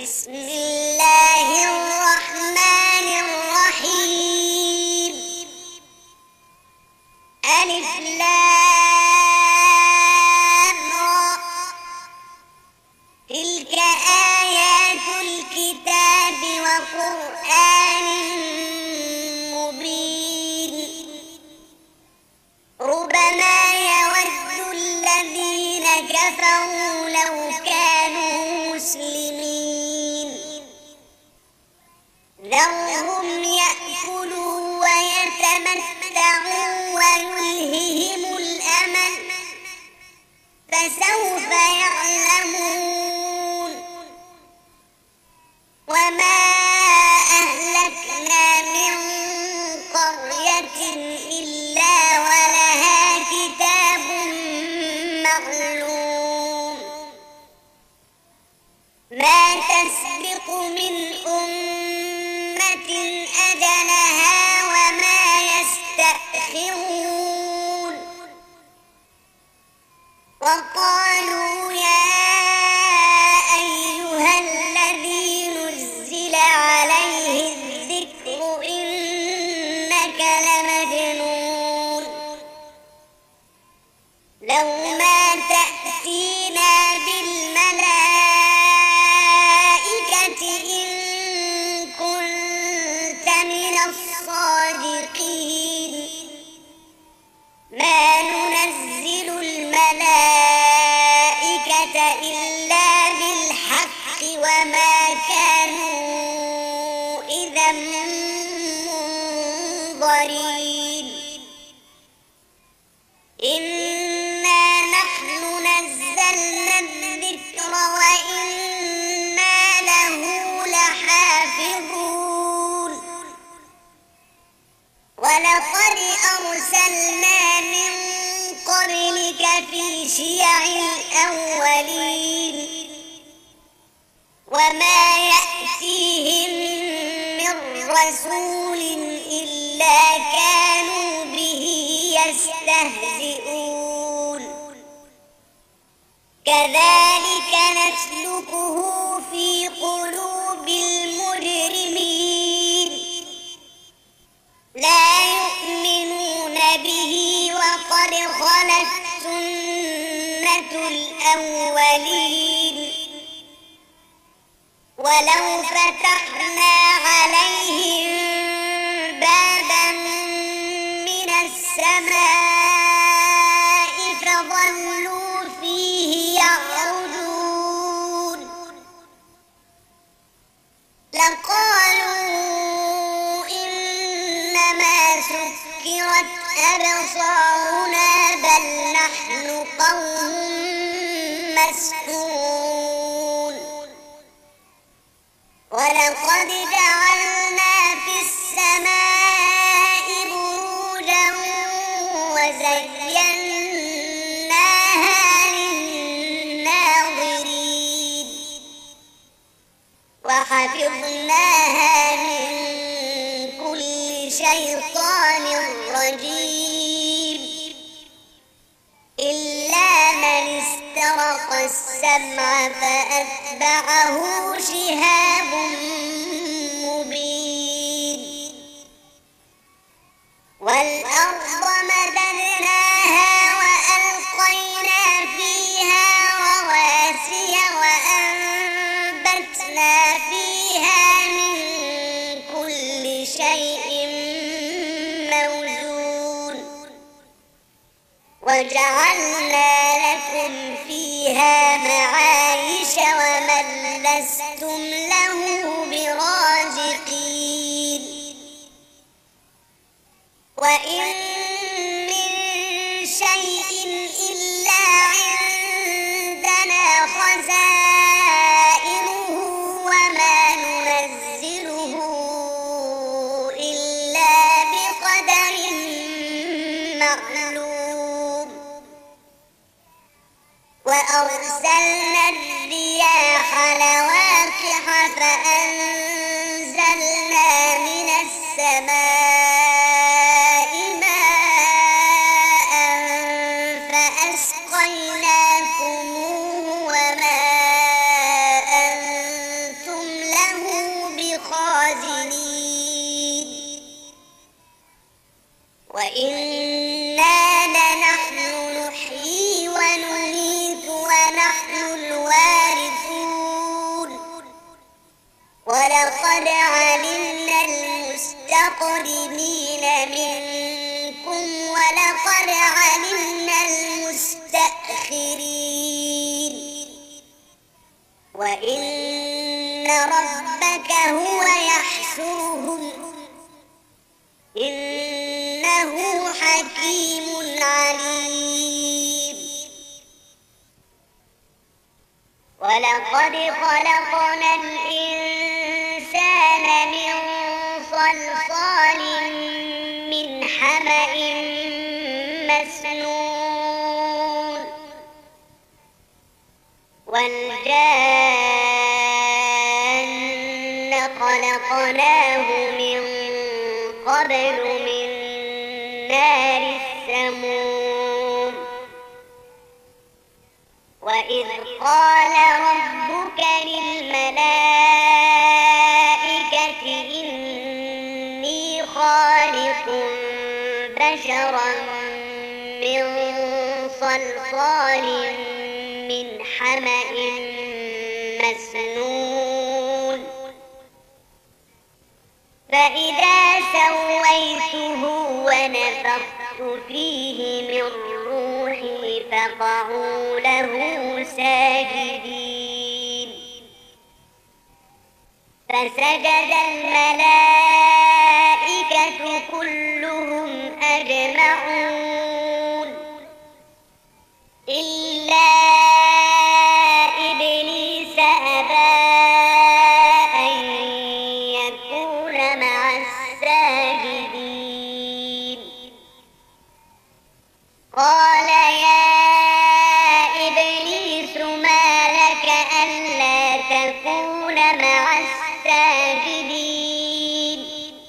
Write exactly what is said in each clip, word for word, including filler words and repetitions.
بسم الله الرحمن الرحيم. ألف لام را. تلك آيات الكتاب وقرآن مبين. ربما يود الذين كفروا لو كانوا مسلمين. ذرهم يأكلوا ويتمتعوا ويلههم الأمل فسوف يعلمون. وما أهلكنا من قرية إلا ولها كتاب معلوم. ما تسبق من أمة أجلها وما يستأخرون. وقالوا يا أيها الذي نزل عليه الذكر إنك لمجنون. لو ما تأتينا بالملائكة إن كنت من الصادقين. ما ننزل الملائكة إلا بالحق وما كانوا إذا منظرين. إنا نحن نزلنا الذكر وإنا له لحافظون. ولقد أرسلنا من قبلك في شيع الأولين. وما يأتيهم من رسول إلا كانوا به يستهزئون. كذلك نسلكه في قلوب المجرمين. لا يؤمنون به وقد خلت سنة الأولين. ولو فتحنا عليهم بابا من السماء فظلوا فيه يعرجون لقالوا إنما سكرت أبصارنا بل نحن قوم مسحورون. ولقد جعلنا في السماء بروجا وزيناها للناظرين وحفظناها من كل شيطان رجيم إلا من استرق السمع فأتبعه شهاب مبين. والأرض مددناها وألقينا فيها رواسي وأنبتنا فيها من كل شيء موزون. وجعلنا لكم فيها معايش ومن لستم له برازقين. وإن من شيء إلا عندنا خزائنه وما ننزله إلا بقدر معلوم. وأرسلنا الرياح لواقح فأنزلنا من السماء ماء فأسقيناكموه وما أنتم ولقد علمنا المستقدمين منكم ولقد علمنا المستأخرين وإن ربك هو يحشرهم إنه حكيم عليم ولقد خلقنا الإنسان من صلصال من حمأ مسنون والجان خلقناه من قبل من نار السموم وإذ قال ربك للملائكة إني خالق بشرا من صلصال من حمأ مسنون فإذا سويته ونفخت فيه من روحي فقعوا له ساجدين فسجد الملائكة كلهم أجمعون إلا إبليس أبى أن يكون مع الساجدين قال يا إبليس ما لك ألا تكون مع الساجدين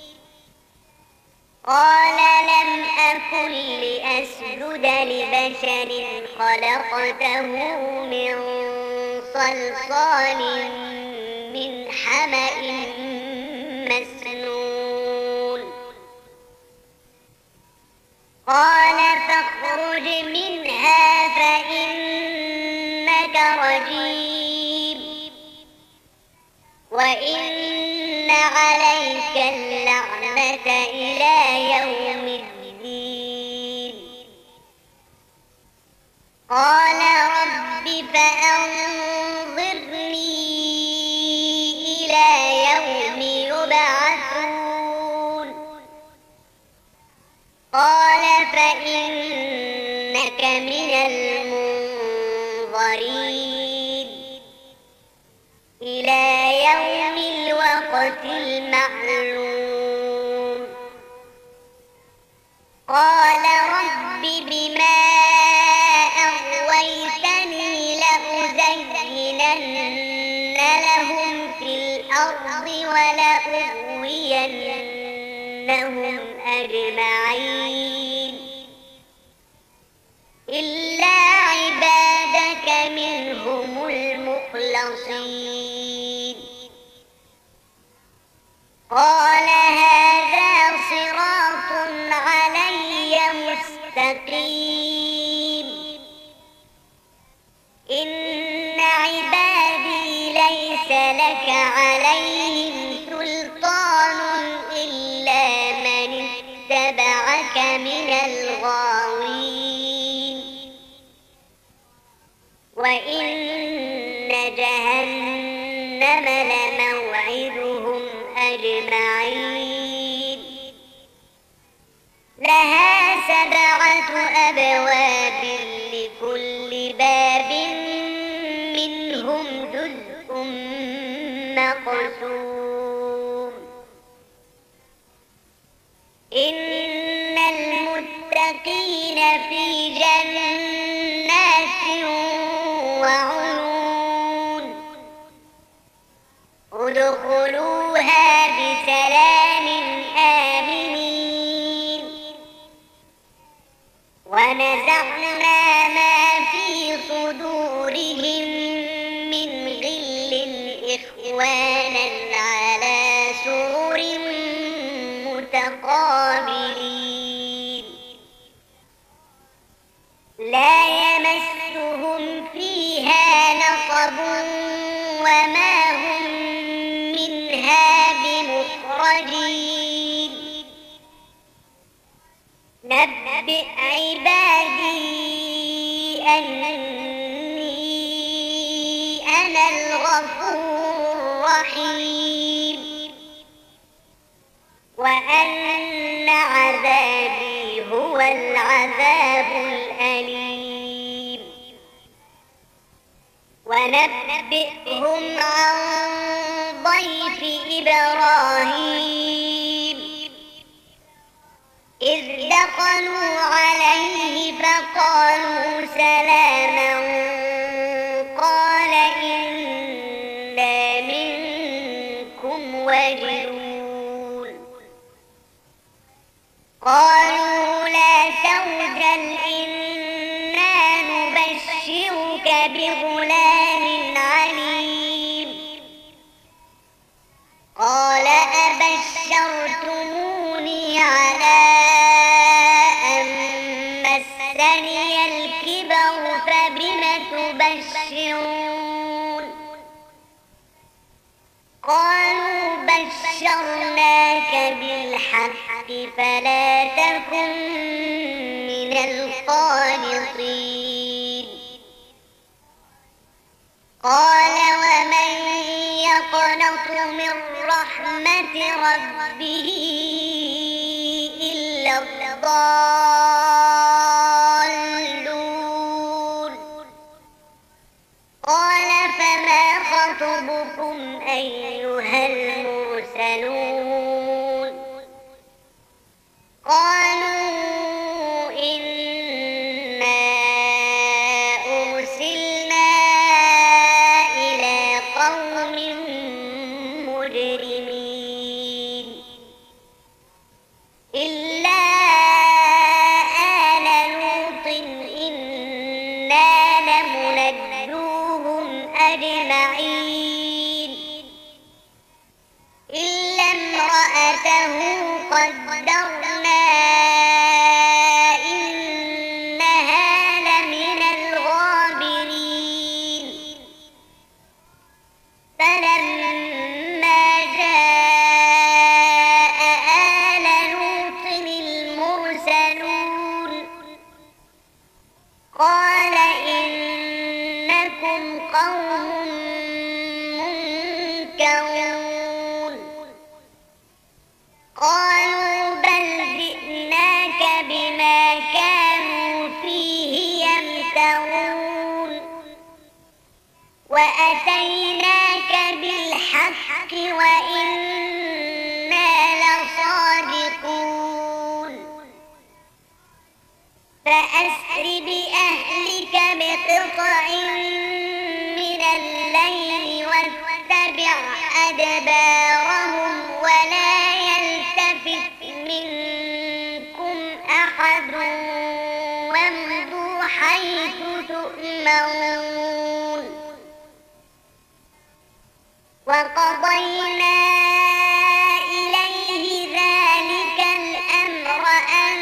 قال لم أكن لأسجد لبشر خلقته من صلصال من حمأ مسنون قال فاخرج منها فإنك رجيم وإن عليك اللعنة إلى يوم الدين قال رب فأنظرني إلى يوم يبعثون قال فإنك من المنظرين إلى يوم الوقت المعلوم قال رب بما أغويتني لأزينن لهم في الأرض ولأغوينهم أجمعين إلا عبادك منهم المخلصين قال هذا صراط علي مستقيم إن عبادي ليس لك عليهم سلطان إلا من اتبعك من الغاوين وإن جهنم لموعدهم أجمعين لها سبعة أبواب لكل باب منهم جزء مقسوم إن المتقين في جنات وعيون ادخلوها بسلام آمنين ونزعنا ما في صدورهم من غل إخوانا على سرر متقابلين لا يمسهم فيها نصب وما هم منها رحيم وأن عذابي هو العذاب الأليم ونبئهم عن ضيف إبراهيم إذ دخلوا عليه فقالوا سلاما قال إنا منكم وجلون قالوا لا توجل إنا نبشرك بغلام عليم قال أبشرتموني على الكبر فبم تبشرون قالوا بشرناك بالحق فلا تكن من القانطين قال ومن يقنط من رحمة ربه إلا الضالون قال فما خطبكم أيها المرسلون قالوا إنا أرسلنا إلى قوم مجرمين إلا آل لوط إنا لمنجوهم أجمعين إلا امرأته قدرنا إنها لمن الغابرين فلما جاء آل لوط المرسلون قال إنكم قوم منكرون قالوا بل جئناك بما كانوا فيه يمترون وأتيناك بالحق وإنا لصادقون فأسر بأهلك بقطع من الليل واتبع أدبارهم ولا يلتفت منكم أحد وامضوا حيث تؤمرون وقضينا إليه ذلك الأمر أن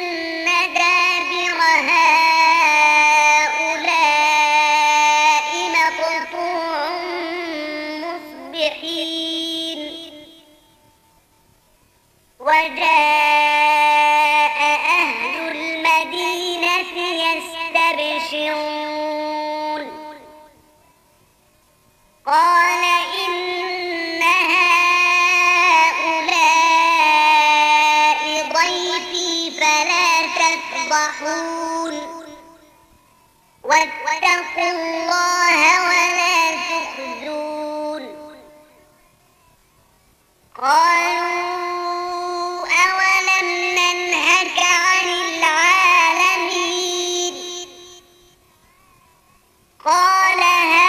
دابر هؤلاء مقطوع مصبحين وجاء أهل المدينة يستبشرون قال إن هؤلاء ضيفي فلا تفضحون واتقوا الله ولا تخزون قالوا أولم ننهك عن العالمين قال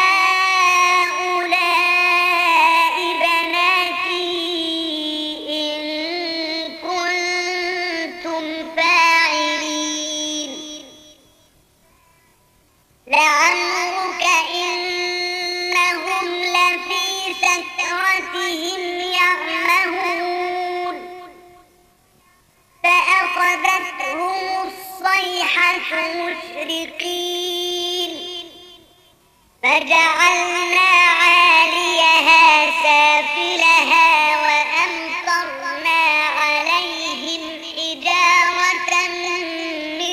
هؤلاء بناتي إن كنتم فاعلين لعمرك إنهم لفي سكرتهم يعمهون فأخذتهم الصيحة مشرقين فجعلنا عاليها سافلها وأمطرنا عليهم حجارة من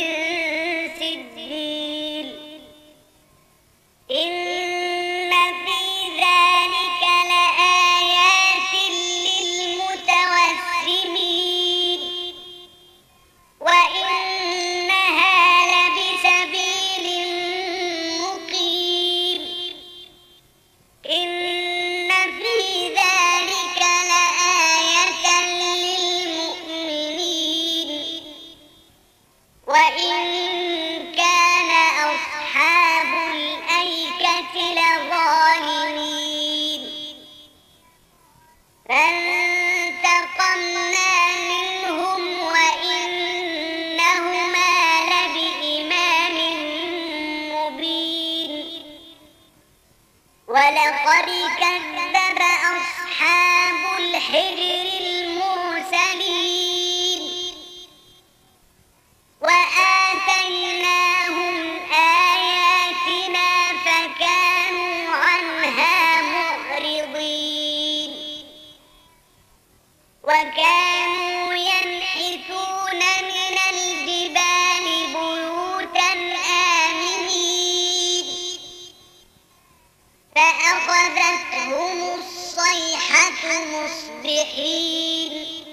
سجيل إن في ذلك لآية فانتقمنا منهم وإنهما لبإمام مبين ولقد كذب أصحاب الحجر المرسلين وآتيناهم آياتنا فكانوا عنها معرضين وكانوا ينحتون من الجبال بيوتا آمنين فأخذتهم الصيحة مصبحين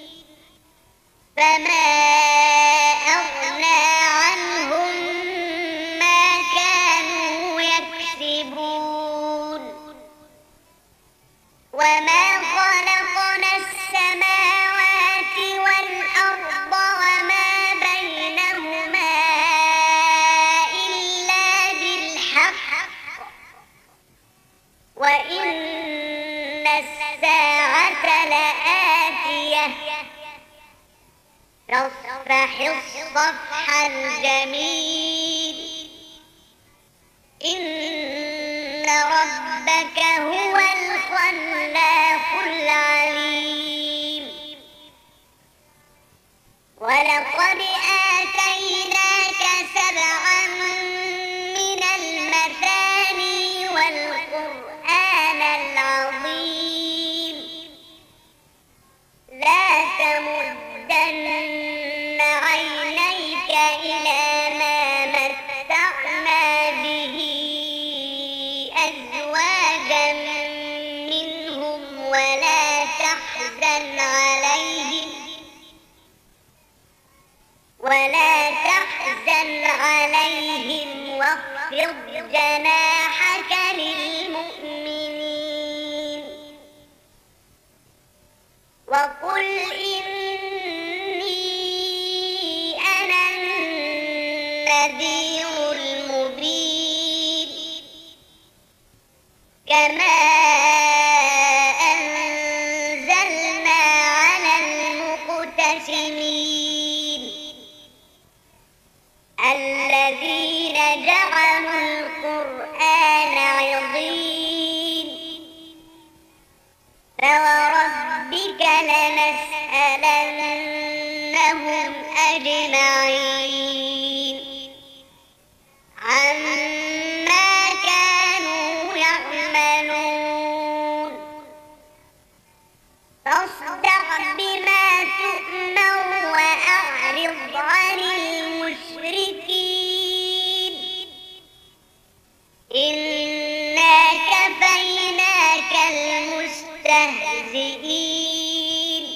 فما أغنى عنهم ما كانوا يكسبون وما خلقنا السماوات والأرض وما بينهما إلا بالحق وإن الساعة لآتية فاصفح الصفح الجميل إن ربك هو الخلاق العليم ولقد آتيناك سبعا من المثاني والقرآن العظيم لا تمدن عينيك إلى ما متعنا به أزواجا منهم ولا تحزن عليهم ولا تحزن عليهم واخفض جناحك للمؤمنين وقل إني أنا النذير المبين كما أنزلنا على المقتسمين الذين جعلوا القرآن عضين فوربك لنسألنهم أجمعين عما كانوا يعملون فاصدع بما تؤمر وأعرض عن المشركين إنا كفيناك المستهزئين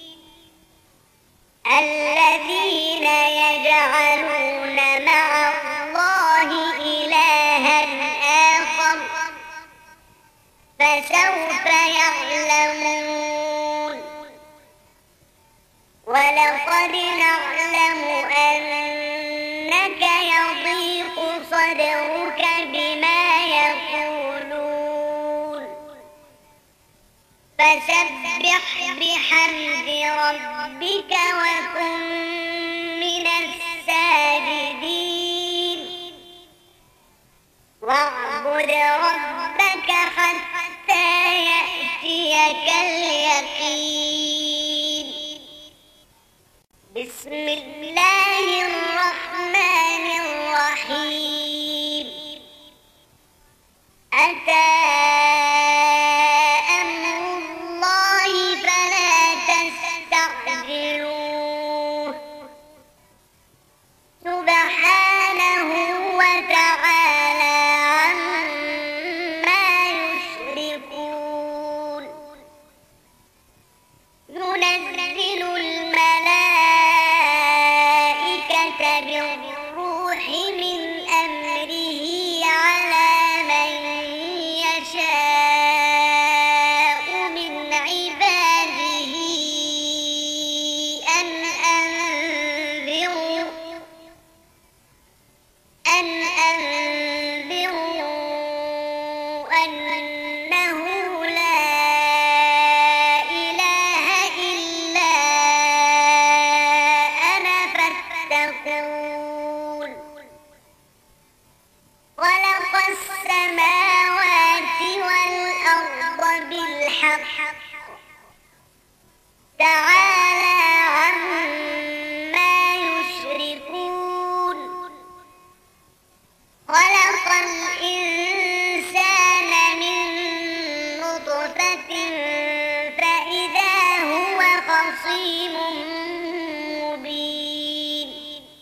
الذين يجعلون مع الله إلها آخر فسوف يعلمون ولقد نعلم أنك يضيق صدرك بما يقولون فسبح بحمد ربك وكن من الساجدين واعبد ربك حتى يأتيك اليقين بسم الله الرحمن الرحيم أتى أمر الله فلا تستعجلوه سبحانه وتعالى عما يشركون ينزل الملائكة الحق تعالى عما يشركون خلق الإنسان من نطفة فإذا هو خصيم مبين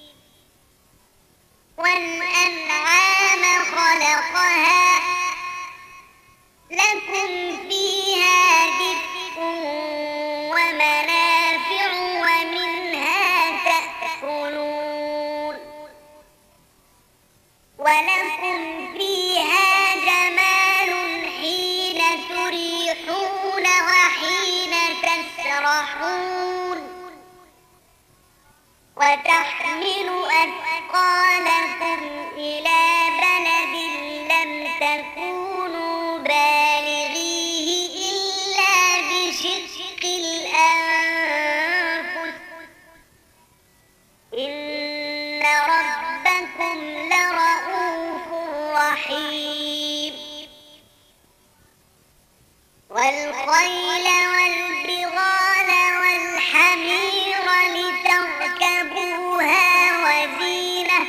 والأنعام خلقها لكم فيها دفء ومنافع ومنها تأكلون ولكم فيها جمال حين تريحون وحين تسرحون وتحمل أثقالكم إلى بلد لم تكونوا بالغيه إلا بشق الأنفس إن ربكم لرؤوف رحيم والخيل والبغال والحمير لتركبوها وزينة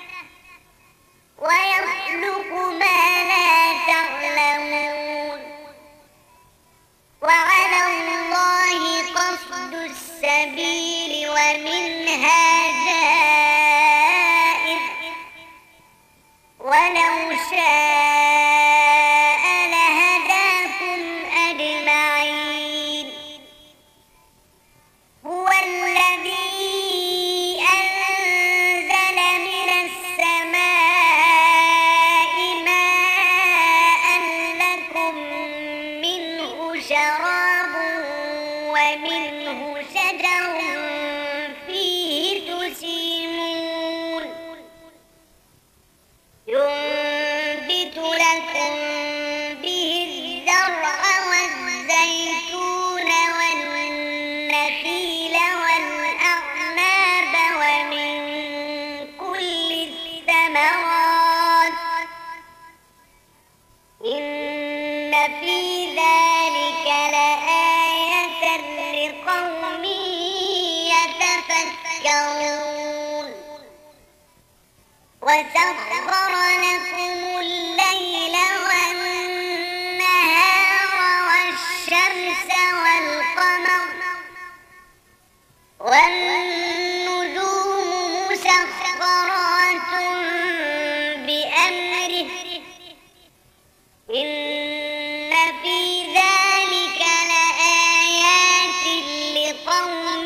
ويخلق ما لا تعلمون وعلى الله قصد السبيل ومنها جائر ولو شاء لهداكم أجمعين هو الذي أنزل من السماء ماء لكم منه شراب ومنه شجر فيه تسيمون ينبت لكم به الزرع والزيتون والنخيل والأعناب ومن كل الثمرات إن في ذلك لآية لقوم يتفكرون وسخر لكم الليل والنهار والشمس والقمر والنجوم مسخرات بأمره إن في ذلك لآيات لقوم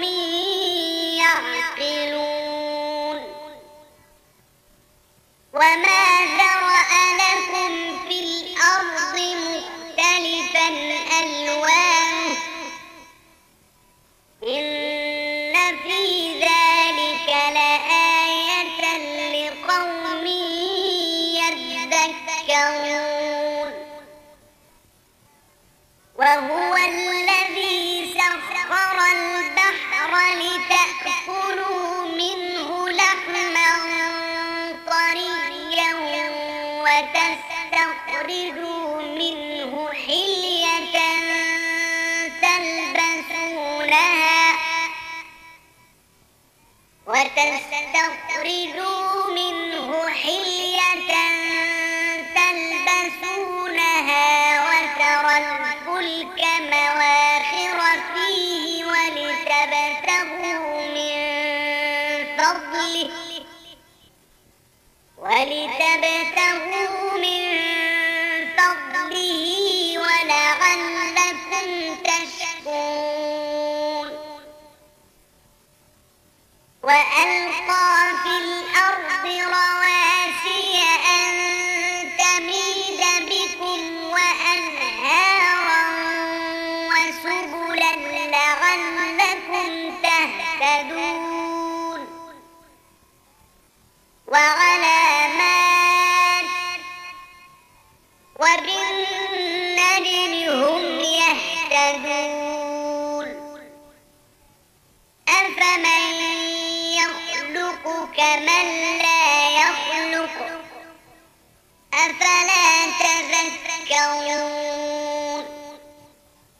يعقلون وما ذرأ لكم في الأرض مختلفا ألوانه إن في ذلك لآية لقوم يذكرون وهو الذي سخر البحر لتأكلوا منه لحما طريا وتستخرجوا منه حلية تلبسونها وتستخرجوا منه حلية تلبسونها وترى الفلك مواخر فيه ولتبتغوا من فضله ولتبتغوا من فضله ولعلكم تشكرون وألقى في الأرض رواسي أن تميد بكم وأنهارا وسبلا لعلكم تهتدون وعلامات وبالنجم هم يهتدون أفمن يخلق كمن لا يخلق أفلا تذكرون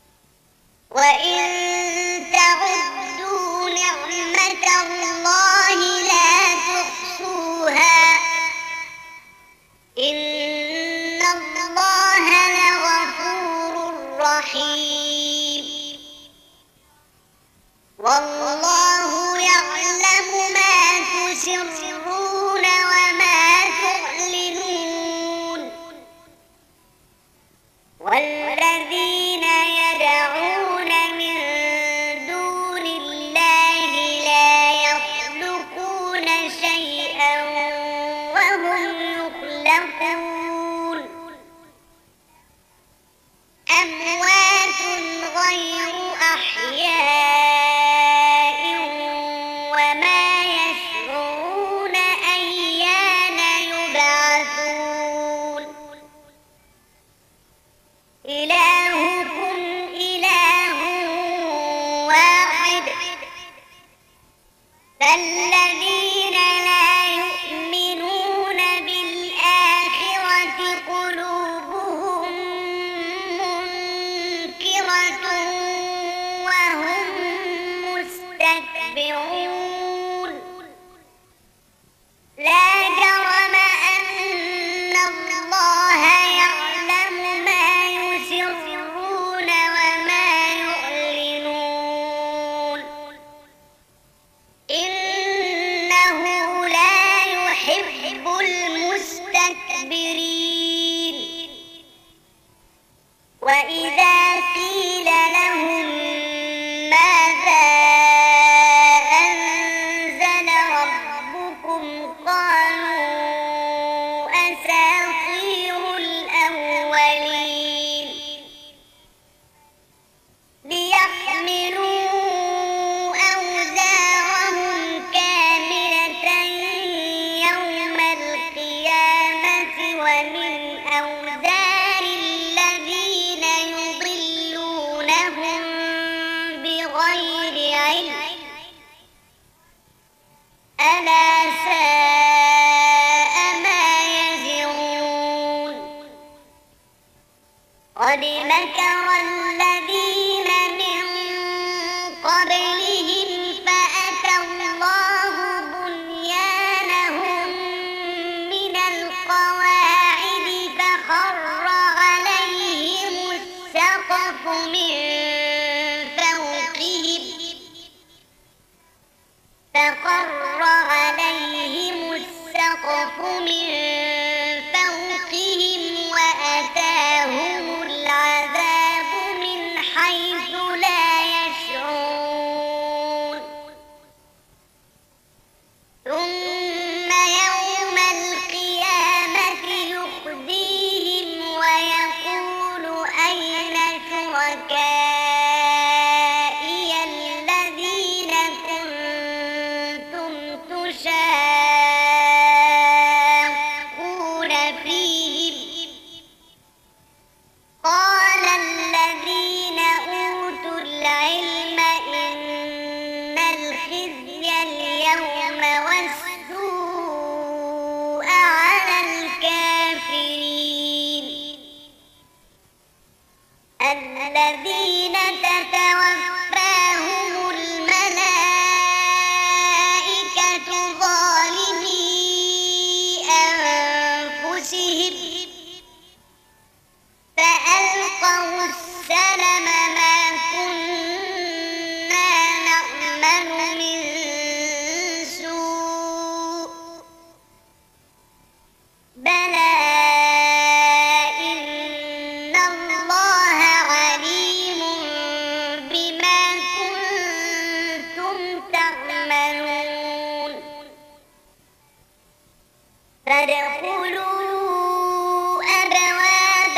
فادخلوا أبواب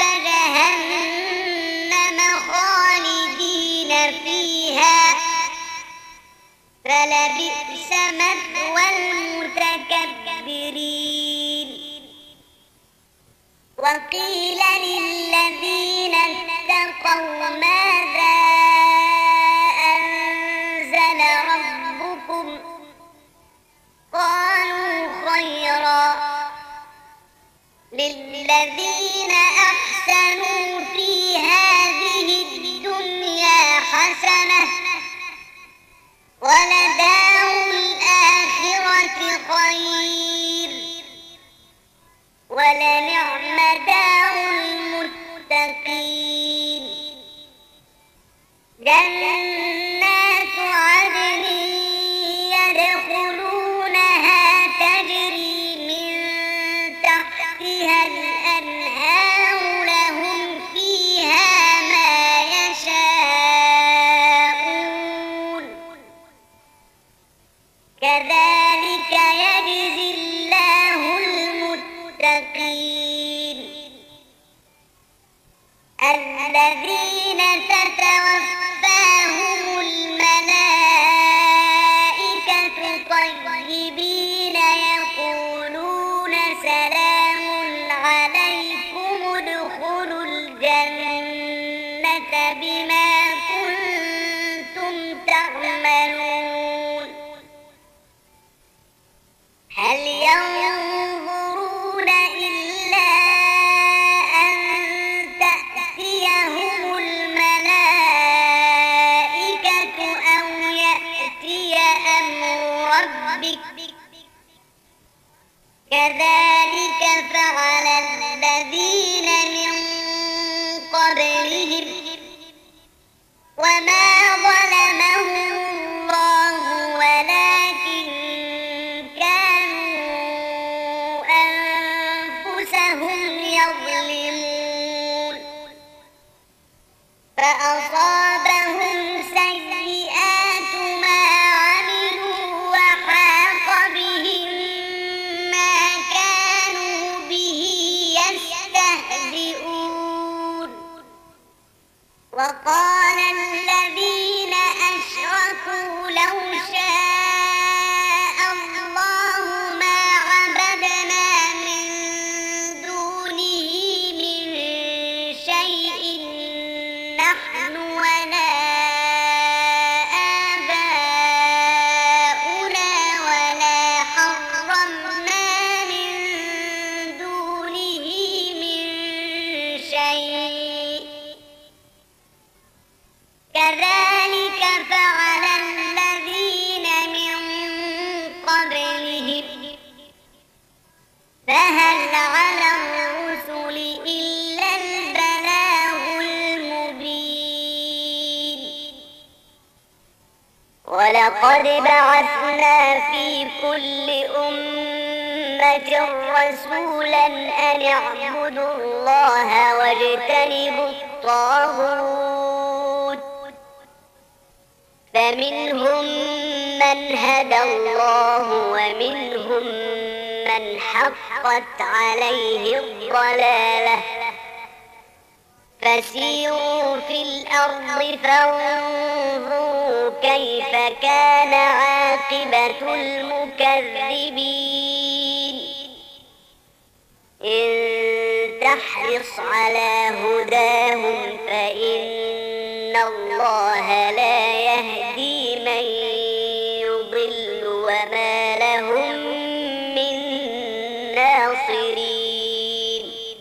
جهنم خالدين فيها فلبئس مثوى المتكبرين. وقيل للذين اتقوا ماذا أنزل ربكم قالوا خيرا للذين أحسنوا في هذه الدنيا حسنة ولدار الآخرة خير ولنعم دار المتقين. جنات عدن يدخلونها تجري من تحتها الأنهار لهم فيها ما يشاءون كذلك يجزي الله المتقين. الذين تتوفاهم الملائكة طيبين يقولون سلام عليكم ادخلوا الجنة بما كنتم تعملون. هل ينظرون إلا أن تأتيهم الملائكة أو يأتي أمر ربك كذلك فعل الذين من قبلهم وما ظلمهم الله ولكن كانوا أنفسهم يظلمون. فأصابهم سيئات ما عملوا وحاق بهم ما كانوا به يستهزئون. وقال الذين أشركوا لو شاء الله ما عبدنا من دونه من شيء نحن ولا آباؤنا ولا حرمنا من دونه من شيء كذلك فعل الذين من قبلهم فهل على الرسل إلا البلاغ المبين. ولقد بعثنا في كل أمة رسولا أن اعبدوا الله واجتنبوا الطاغوت فمنهم من هدى الله ومنهم من حقت عليه الضلالة. فسيروا في الأرض فانظروا كيف كان عاقبة المكذبين. إن تحرص على هداهم فإن الله لا يهدي من يضل وما لهم من ناصرين.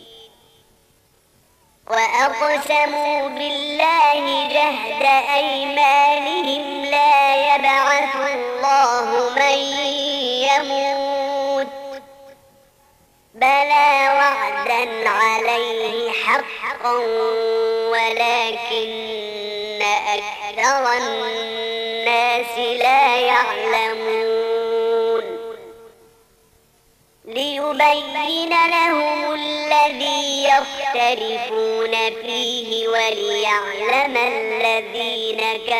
وأقسموا بالله جهد أيمانهم لا يبعث الله من يموت بلى وعدا عليه حقا ولكن أكثر الناس لا يعلمون. ليبين لهم الذي يختلفون فيه وليعلم الذين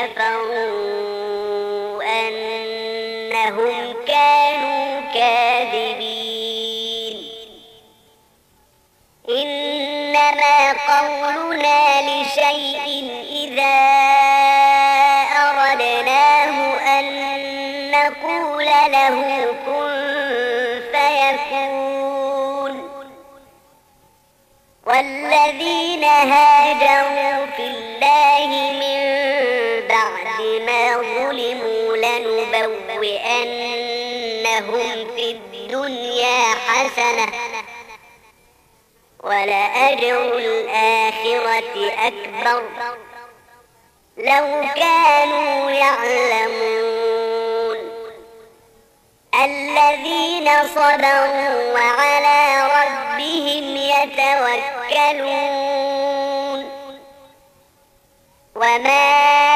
كفروا أنهم كانوا كاذبين. إنما قولنا لشيء إذا أردناه أن نقول له كن فيكون. والذين هاجروا في الله من بعد ما ظلموا لنبوئنهم في الدنيا حسنة ولأجر الآخرة أكبر لو كانوا يعلمون. الذين صبروا وعلى ربهم يتوكلون. وما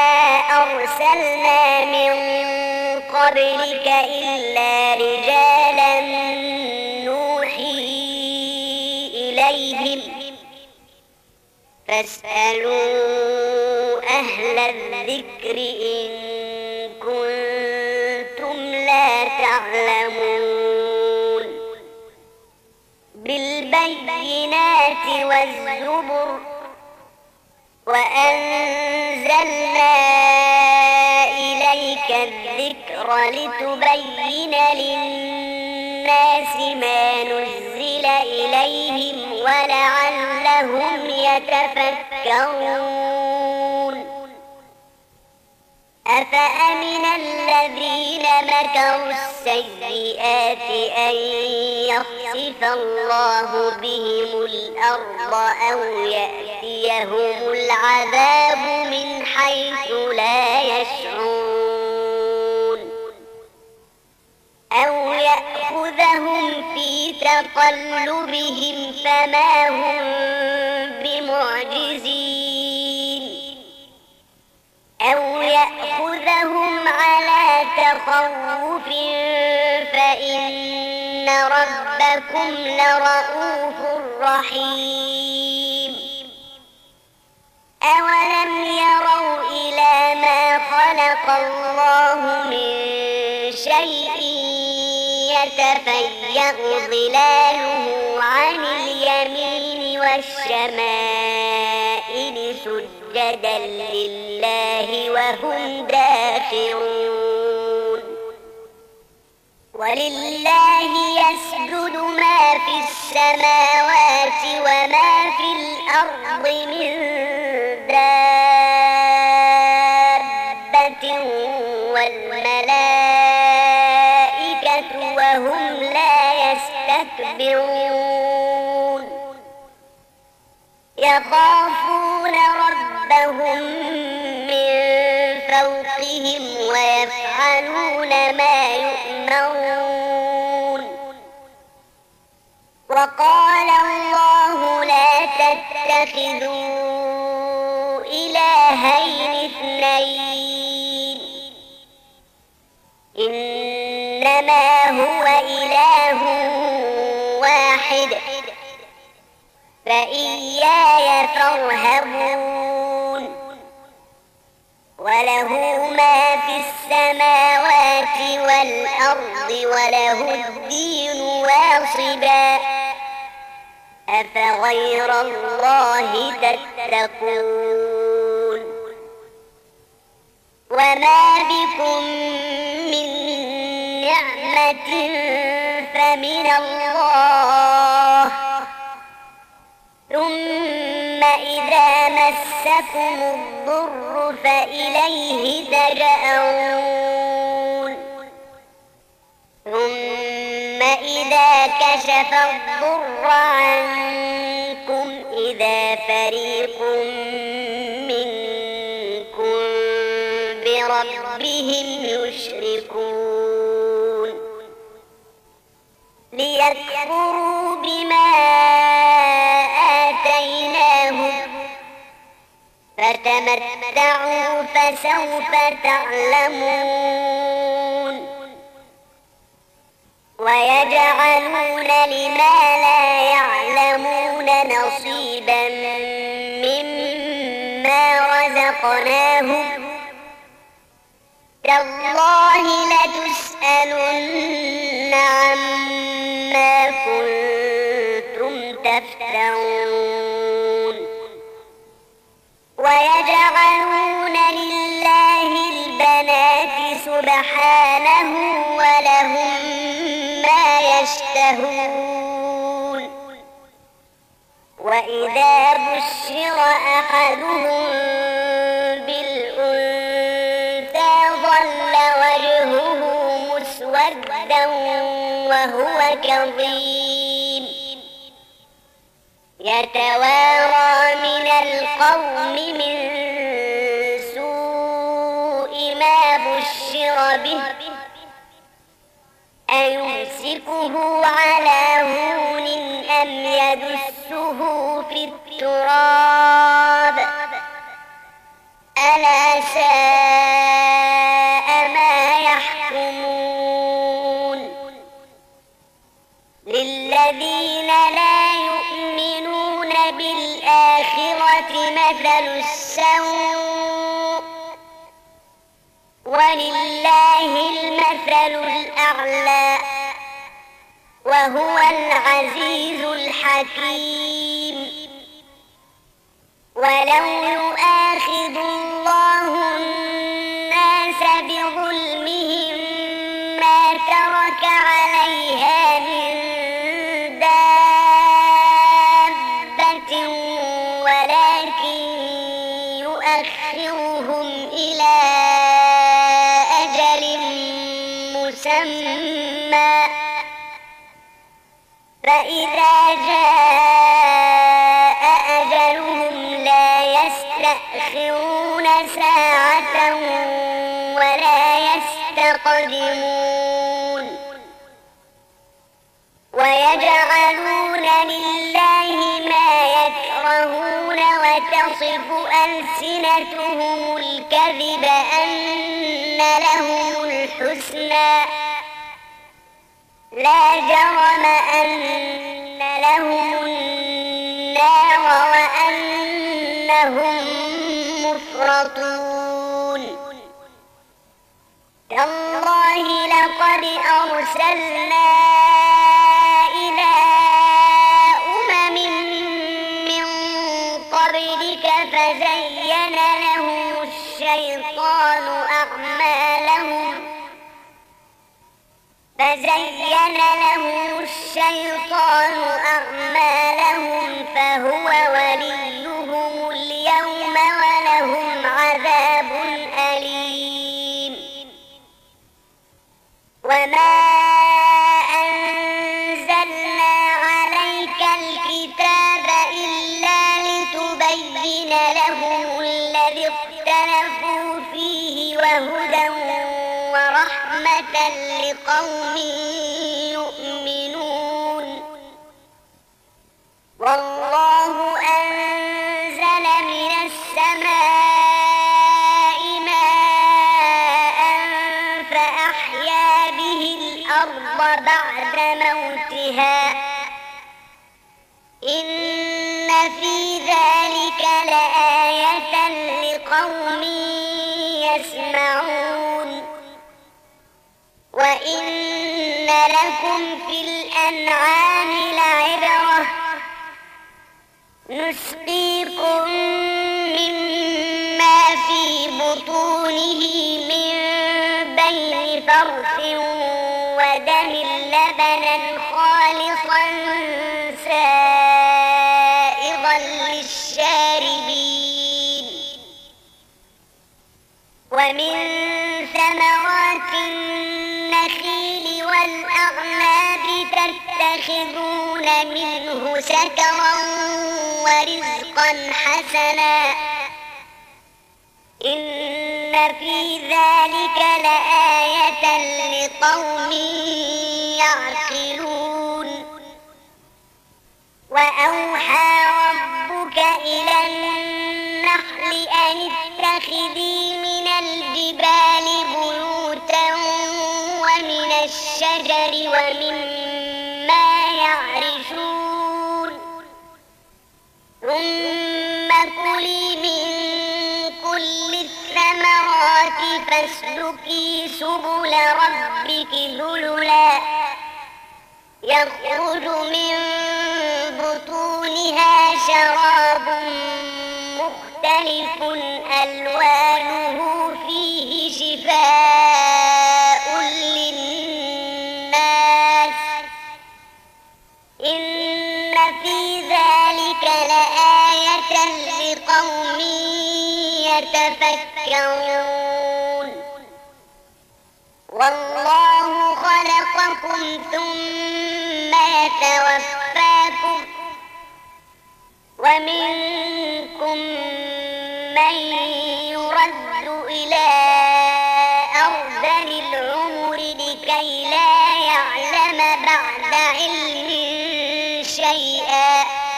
أرسلنا من قبلك إلا رجالا نوحي إليهم فاسألوا أهل الذكر إن كنتم لا تعلمون. بالبينات والزبر وأنزلنا إليك الذكر لتبين للناس ما نزل إليهم ولعلهم يتفكرون. أفأمن الذين مكروا السيئات أن يخسف الله بهم الأرض أو يأتيهم العذاب من حيث لا يشعرون أو يأخذهم في تقلبهم فما هم بمعجزين أو يأخذهم على تخوف فإن ربكم لرؤوف رحيم. أولم يروا إلى ما خلق الله من شيء يتفيأ ظلاله عن اليمين والشمائل سجدا لله وهم داخرون. ولله يسجد ما في السماوات وما في الأرض من دابة والملائكة وهم لا يستكبرون يخافون ربهم من فوقهم ويفعلون ما يؤمرون. وقال الله لا تتخذوا إلهين اثنين إنما هو إله واحد فإياي فارهبون. وله ما في السماوات والأرض وله الدين واصبا أفغير الله تتقون. وما بكم من نعمة فمن الله ثم إذا مسكم الضر فإليه تجأرون. ثم إذا كشف الضر عنكم إذا فريق منكم بربهم يشركون ليكفروا بما آتيناهم فتمتعوا فسوف تعلمون. ويجعلون لما لا يعلمون نصيبا مما رزقناهم تالله لتسألن عما كنتم تفترون. ويجعلون لله البنات سبحانه ولهم ما يشتهون وإذا بشر أحدهم بالأنثى ظل وجهه مسودا وهو كظيم يتوارى من القوم من سوء ما بشر به أيمسكه على هون أم يدسه في التراب ألا ساء ما يحكمون للذين لا يؤمنون بالآخرة مثل السوء ولله المثل الأعلى وهو العزيز الحكيم ولو يؤاخذ الله الناس بظلمهم ما ترك عليها من دابة ولكن يؤخرهم إلى أجل مسمى فإذا جاء أجلهم لا يستأخرون ساعة ولا يستقدمون ويجعلون لله ما يكرهون وتصف ألسنتهم الكذب أن لهم الحسنى لا جرم أن لهم النار وأنهم مفرطون تالله لقد أرسلنا إلى أمم من قبلك فزين لهم الشيطان أعمالهم فزين لهم الشيطان أعمالهم فهو وليهم اليوم ولهم عذاب أليم وما أنزلنا عليك الكتاب إلا لتبين لهم الذي اختلفوا فيه وهدى ورحمة لقوم يؤمنون والله أنزل من السماء ماء فأحيا به الأرض بعد موتها إن في ذلك لآية لقوم يسمعون وإن لكم في الأنعام لعبرة نسقيكم مما في بطونه من بين فرث ودم لبنا خالصا سائغا للشاربين ومن ثمرات النخيل والأعناب تتخذون منه سكرا ورزقا حسنا إن في ذلك لآية لقوم يعقلون وأوحى ربك إلى النحل أن اتخذي من الجبال بيوتا ومن الشجر ومما يعرشون ثم كلي من كل الثمرات فاسلكي سبل ربك ذللا يخرج من بطونها شراب مختلف مختلف ألوانه فيه شفاء للناس إن في ذلك لآية لقوم يتفكرون والله خلقكم ثم يتوفاكم ومنكم من يرد إلى أرذل العمر لكي لا يعلم بعد علم شيئا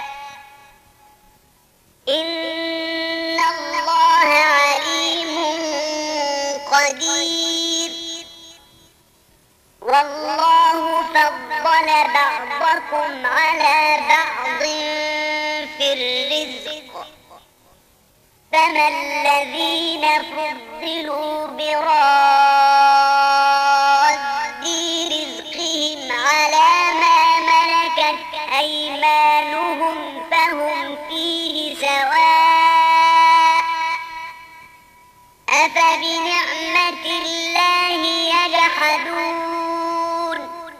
إن الله عليم قدير والله فضل بعضكم على بعض في الرزق فما الذين فضلوا براد رزقهم على ما ملكت أيمانهم فهم فيه سواء أفبنعمة الله يجحدون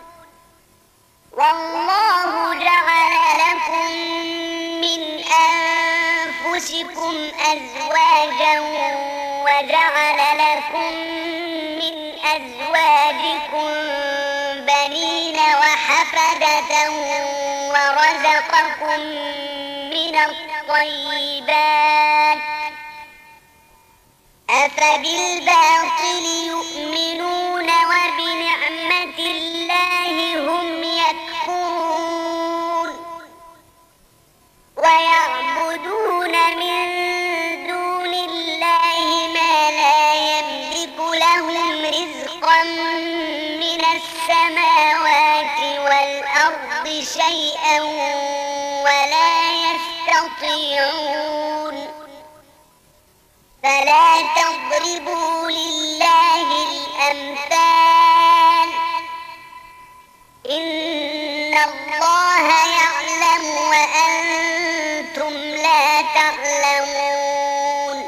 والله جعل لكم من أنفسكم أزواجا وجعل لكم من أزواجكم بنين وحفدة ورزقكم من الطيبات أفبالباطل يؤمنون وبنعمة الله هم يكفرون ويعبدون من دون الله ما لا يملك لهم رزقا من السماوات والأرض شيئا ولا يستطيعون فلا تضربوا لله الأمثال إن الله يعلم وأنتم لا تعلمون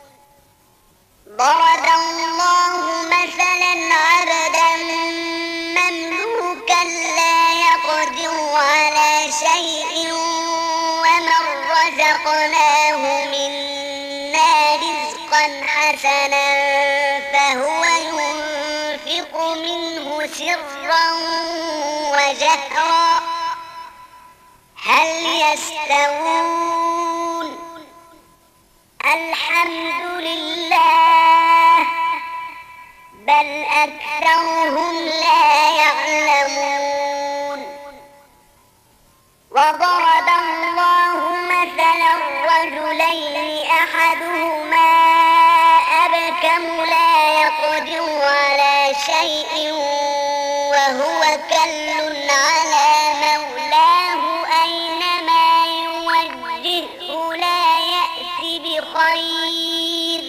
ضرب الله مثلا عبدا مملوكا لا يقدر على شيء ومن رزقناه منا رزقا حسنا فهو ينفق منه سرا وجهرا هل يستوون الحمد لله بل أكثرهم لا يعلمون وضرب الله مثلا رجلين أحدهما أبكم لا يقدر على شيء وهو كل على مولاه أينما يوجهه لا يأتي بخير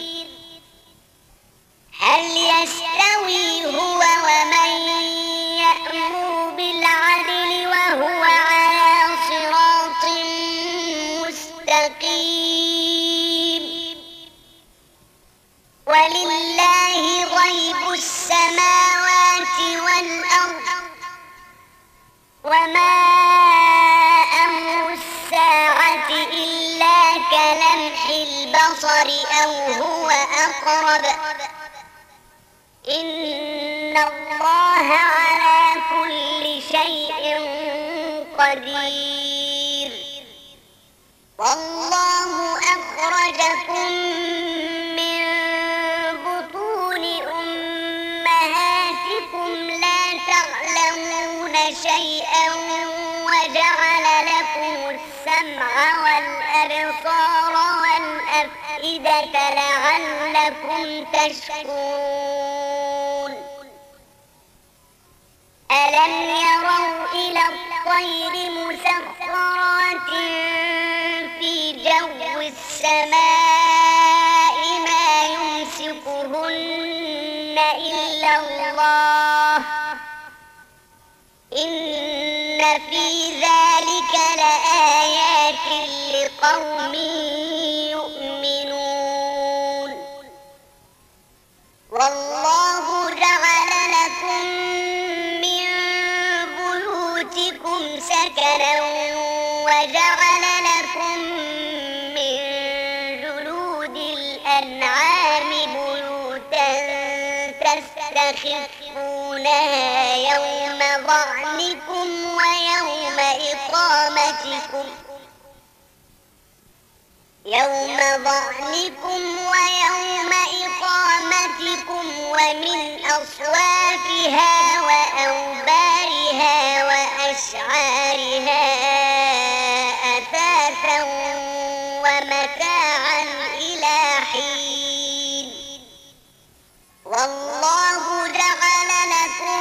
هل يستوي هو ومن يأمر بالعدل وهو على صراط مستقيم ولله غيب السماوات والأرض وما أمر الساعة إلا كلمح البصر أو هو أقرب إن الله على كل شيء قدير والله أخرجكم من بطون أمهاتكم لا تعلمون شيئا وجعل لكم السمع والأبصار والأفئدة لعلكم تشكرون ألم يروا إلى الطير مسخرات في جو السماء ما يمسكهن إلا الله إن في ذلك لآيات لقوم يؤمنون والله جعل لكم من بيوتكم سكنا وجعل لكم من جلود الأنعام بيوتا تستخفونها يوم ظعنكم ويوم إقامتكم يوم ظعنكم ويوم إقامتكم ومن أصوافها وأوبارها وأشعارها أثاثا ومتاعا إلى حين والله جعل لكم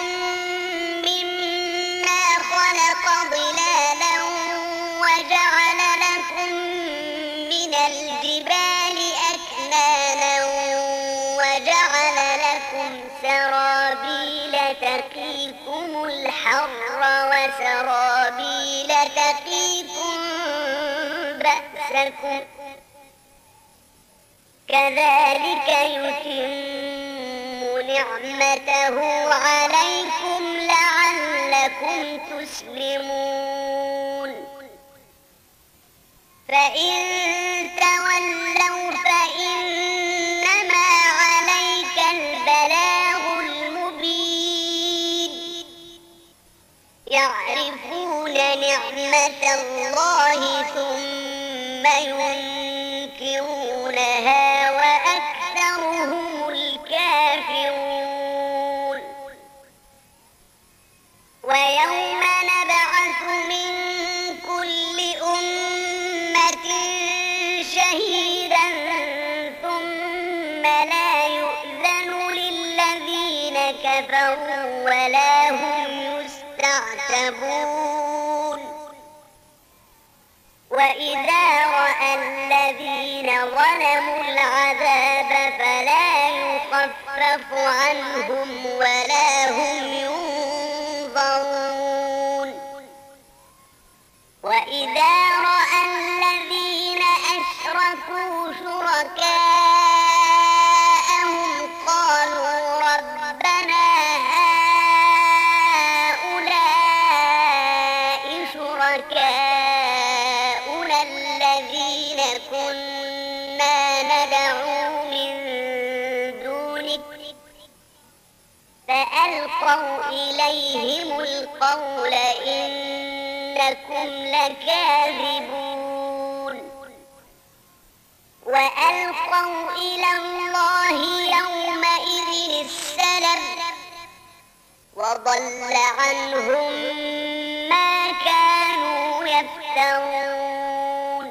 مما خلق ظلالا وجعل لكم من الجبال أكنانا وجعل لكم سرابيل تقيكم الحر وسرابيل تقيكم بأسكم كذلك يتم نعمته عليكم لعلكم تسلمون فإن تولوا فإنما عليك البلاغ المبين يعرفون نعمة الله ثم ينكرونها وأكثرهم الكافرون ويوم نبعث من كل أمة شهيدا ثم لا يؤذن للذين كفروا ولا هم يستعتبون وإذا رأى الذين ظلموا العذاب فلا يخفف عنهم ولا هم ينظرون وإذا رأى الذين أشركوا شركاءهم قالوا ربنا هؤلاء شركاؤنا الذين كنا ندعو من دونك فألقوا إليهم القول إنكم لكاذبون وألقوا إلى الله يومئذ السلم وضل عنهم ما كانوا يفترون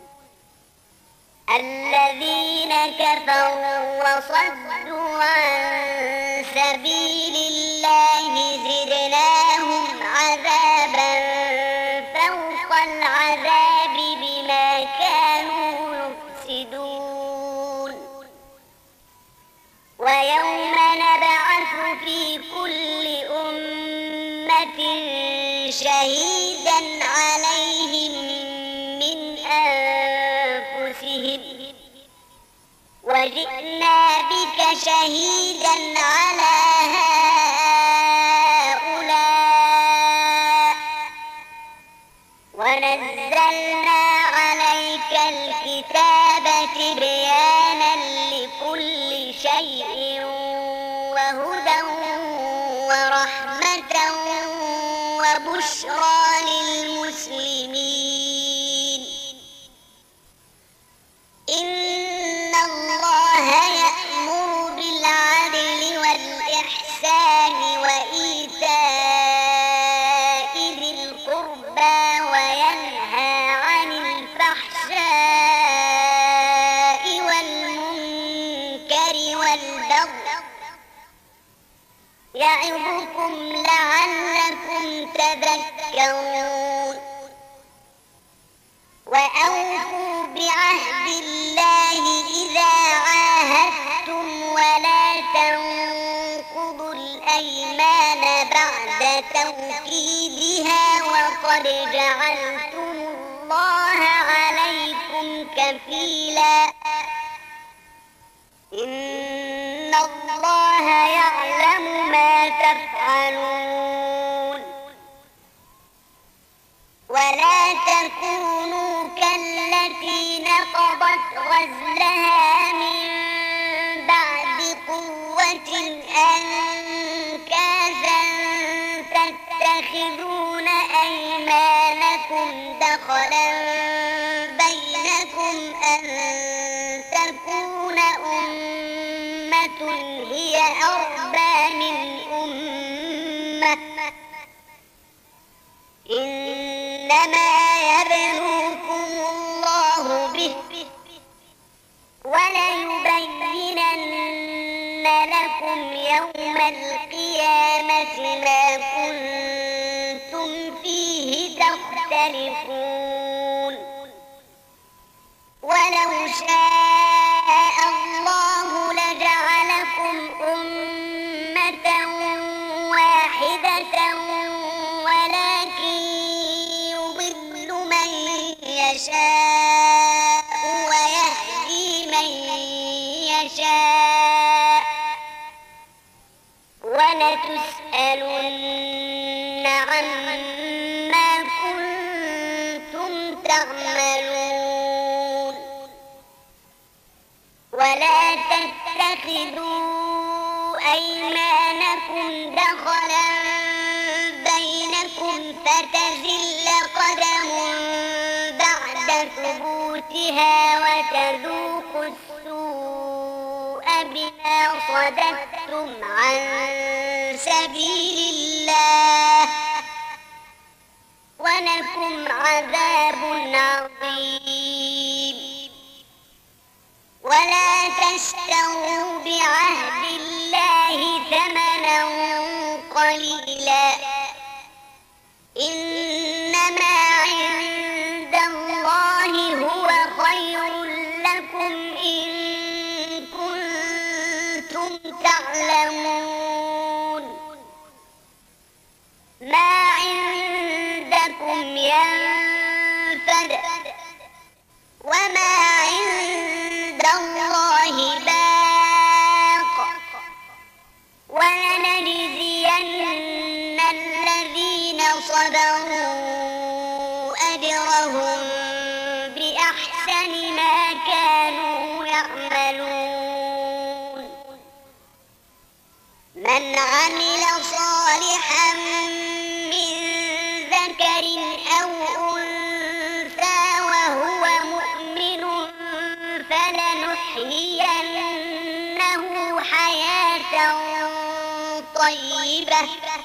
الذين كفروا وصدوا عن سبيل الله زدناهم عذابا فوق العذاب بما كانوا يفسدون ويوم نبعث في كل أمة شهيدا عليهم من أنفسهم وجئنا بك شهيدا على هؤلاء ونزلنا عليك الكتاب تبيانا لكل شيء وهدى ورحمة وبشرى للمسلمين إن الله يأمر بالعدل والإحسان وإيتاء ذي القربى وينهى عن الفحشاء والمنكر والبغي يعظكم لعلكم تذكرون وأوفوا بعهد الله إذا عاهدتم ولا تنقضوا الأيمان بعد توكيدها وقد جعلتم الله عليكم كفيلا إن الله تفعلون ولا تكونوا كالتي نقضت غزلها من بعد قوة أنكاثا تتخذون أيمانكم دخلا بينكم أن تكون أمة هي أربى من أمة إنما يبلوكم الله به وليبينن لكم يوم القيامة ما كنتم فيه تختلفون ولو شاء الله لجعلكم أمة واحدة ولكن يضل من يشاء ويهدي من يشاء ولتسألن عما كنتم تعملون ولا تتخذوا أيمانكم دخلا بينكم فتزل قدم بعد ثبوتها وتذوقوا السوء بما صددتم عن سبيل الله ولكم عذاب عظيم ولا تشتروا بعهد الله ثمنا قليلا إنما عند الله هو خير لكم إن كنتم تعلمون ما عندكم ينفد وما عند الله باق ولنجزين الذين صبروا أجرهم بأحسن ما كانوا يعملون من عمل صالحا من ذكر أو أنثى وهو مؤمن فلنحيينه حياة طيبة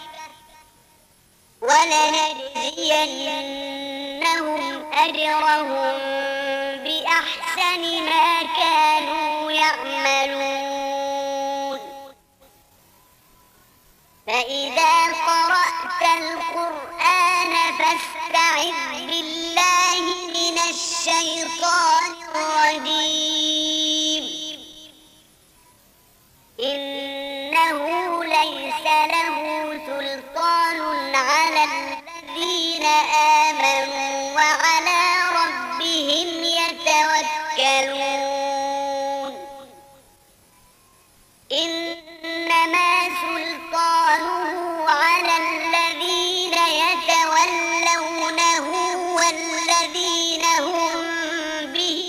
ولنجزينهم أجرهم بأحسن ما كانوا يعملون فإذا قرأت القرآن فاستعذ بالله من الشيطان الرجيم إنه ليس له سلطان على الذين آمنوا وعلى ربهم يتوكلون إنما سلطانه على الذين يتولونه والذين هم به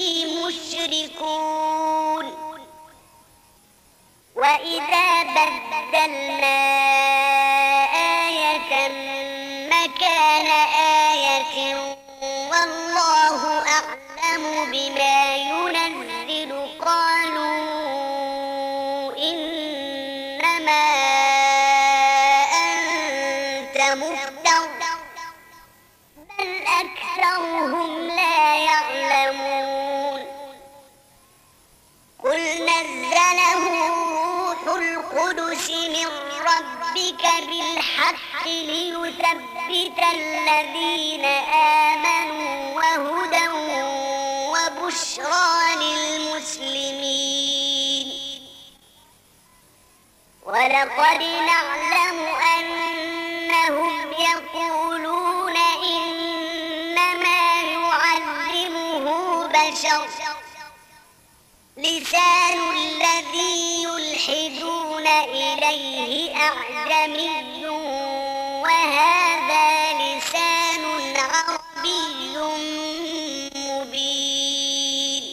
مشركون وإذا بدلنا آية مكان آية والله أعلم بما ينزل قالوا إنما أنت مفتر بل أكثرهم لا يعلمون قل نزله روح القدس من ربك بالحق ليثبت الذين آمنوا وهدى وبشرى للمسلمين ولقد نعلم أنهم يقولون إنما يعلمه بشر لسان الذي يلحدون يلحدون إليه أعجمي وهذا لسان عربي مبين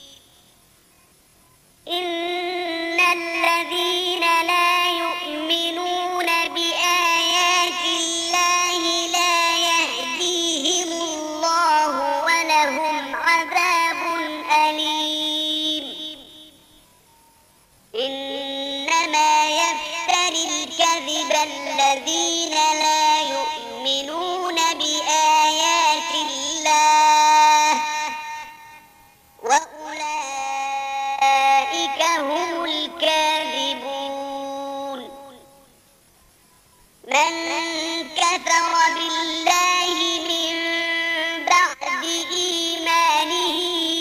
إن الذين لا يؤمنون بآيات الله لا يهديهم الله ولهم عذاب أليم إنما يفتري الكذب الذين لا يؤمنون بآيات الله وأولئك هم الكاذبون من كفر بالله من بعد إيمانه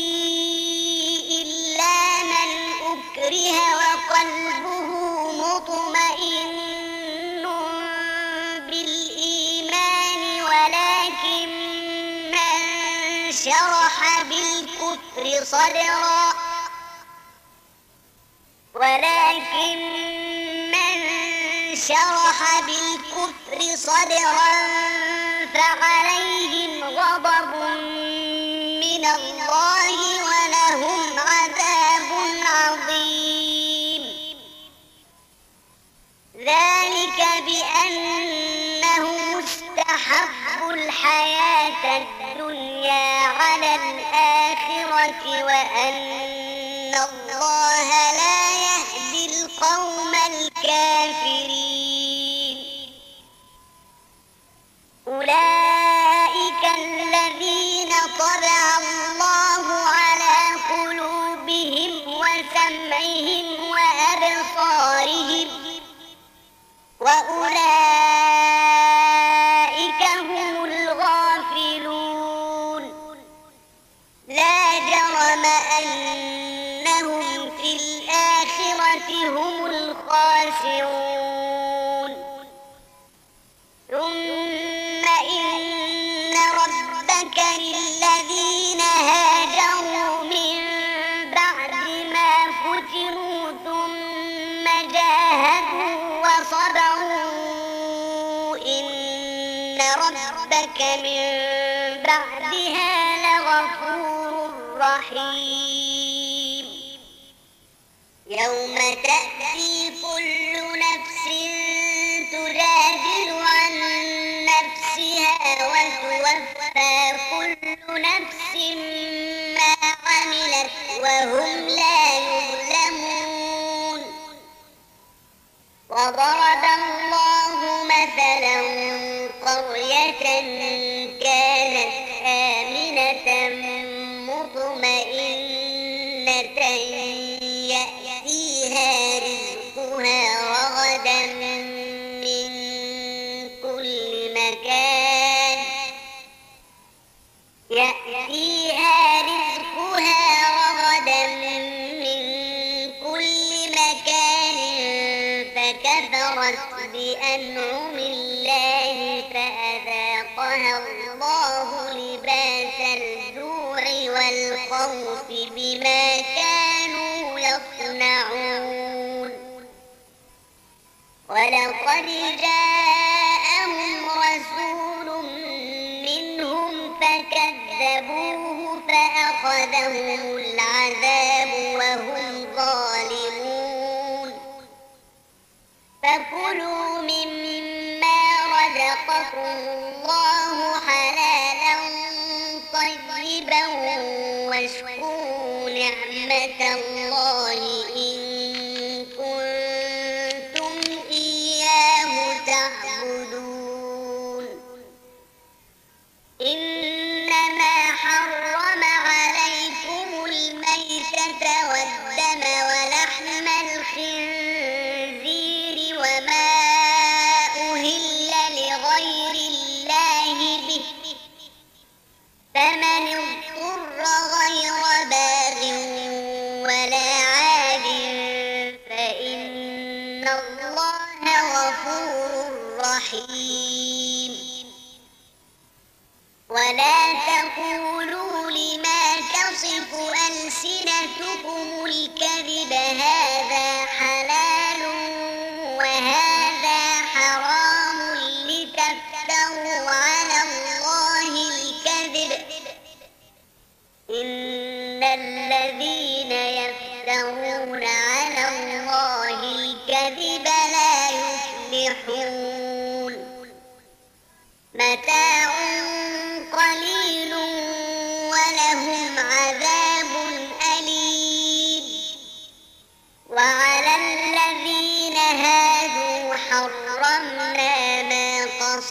إلا من أكره وقلبه مطمئن بالإيمان ولكن من شرح بالكفر صدرا ولكن من شرح بالكفر صدرا فعليهم غضب من الله ولهم عذاب عظيم ذلك بأنهم استحبوا الحياة الدنيا على الآخرة وأن الله لا يهدي القوم الكافرين أولئك الذين طبع الله على قلوبهم وسمعهم وأبصارهم وأولئك هم الغافلون لا جرم أنهم في الآخرة هم الخاسرون ثم إن ربك للذين هاجروا من بعد ما فتنوا ثم جاهدوا وصبروا إن ربك من بعدها لغفور رحيم يوم تأتي كل نفس تجادل عن نفسها وتوفى كل نفس ما عملت وهم لا يظلمون وضرب الله مثلا قرية كانت آمنة مطمئنة يأتيها رزقها رغدا من كل مكان يأتيها رزقها رغدا من كل مكان فكفرت بأنعم الله فأذاقها الله لباس الجوع والخوف بما كانوا يصنعون ولقد جاءهم رسول منهم فكذبوه فأخذهم العذاب وهم ظالمون فكلوا مما رزقكم الله حلالا طيبا واشكروا نعمة الله إن كنتم إياه تعبدون إنما حرم عليكم الميتة والدم ولحم الخنزير وما أهل لغير الله به فمن اضطر غير باغ ولا عاد فإن الله غفور رحيم ولا تقولوا لما تصف ألسنتكم الكذب هذا حلال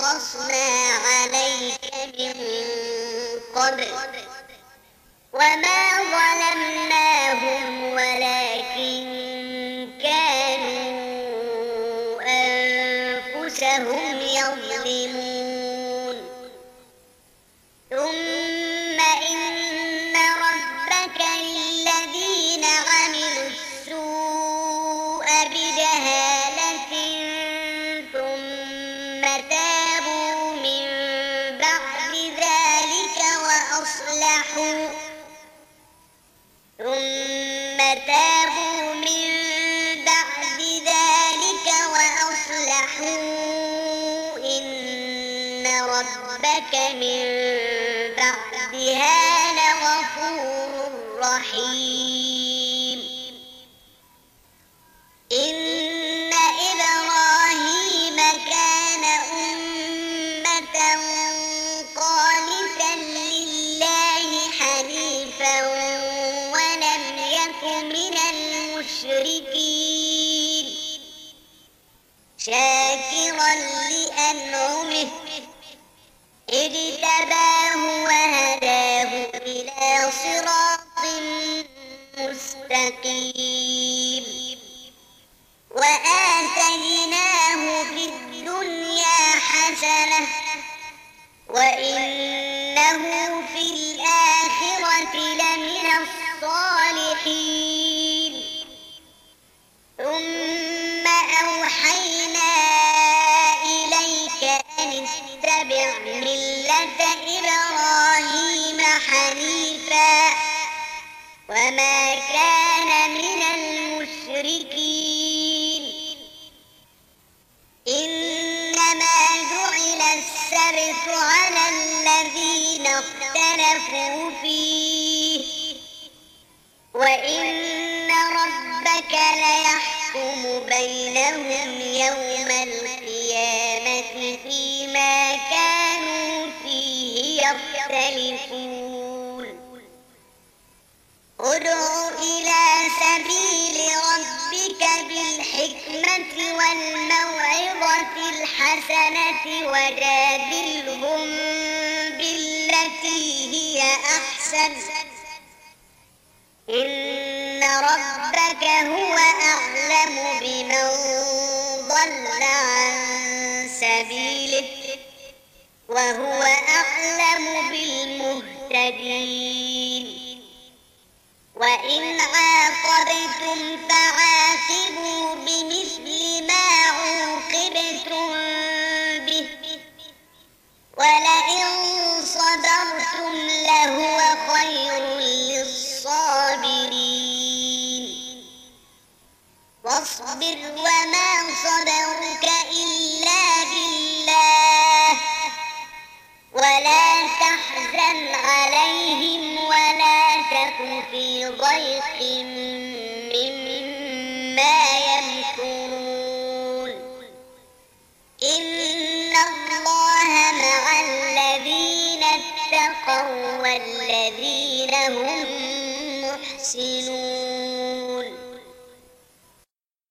قصصنا عليك من قبل وما ظلمناهم ولكن كانوا أنفسهم يظلمون ثم إن ربك للذين عملوا السوء بجهالة ثم تابوا من بعد ذلك وأصلحوا ثم تابوا من بعد ذلك وأصلحوا إن ربك من بعدها لغفور رحيم إن إبراهيم كان أمة قانتا لله حنيفا ولم يك من المشركين شاكرا لأنعمه اجتباه وهداه إلى صراط مستقيم وآتيناه في الدنيا حسنة وإنه في الآخرة لمن الصالحين ثم أوحينا إليك أن اتبع ملة إبراهيم حنيفا وما كان من المشركين إنما جعل السبت على الذين اختلفوا فيه وإن ربك ليحكم بينهم يوم القيامة فيما كانوا فيه يختلفون ادع إلى سبيل ربك بالحكمة والموعظة الحسنة وجادلهم بالتي هي أحسن إن ربك هو أعلم بمن ضل عن سبيله وهو أعلم بالمهتدين وإن عاقبتم فعاقبوا بمثل ما عوقبتم به ولئن صبرتم لهو خير للصابرين واصبر وما صبرك إلا بالله ولا تحزن عليهم ولا تك في ضيق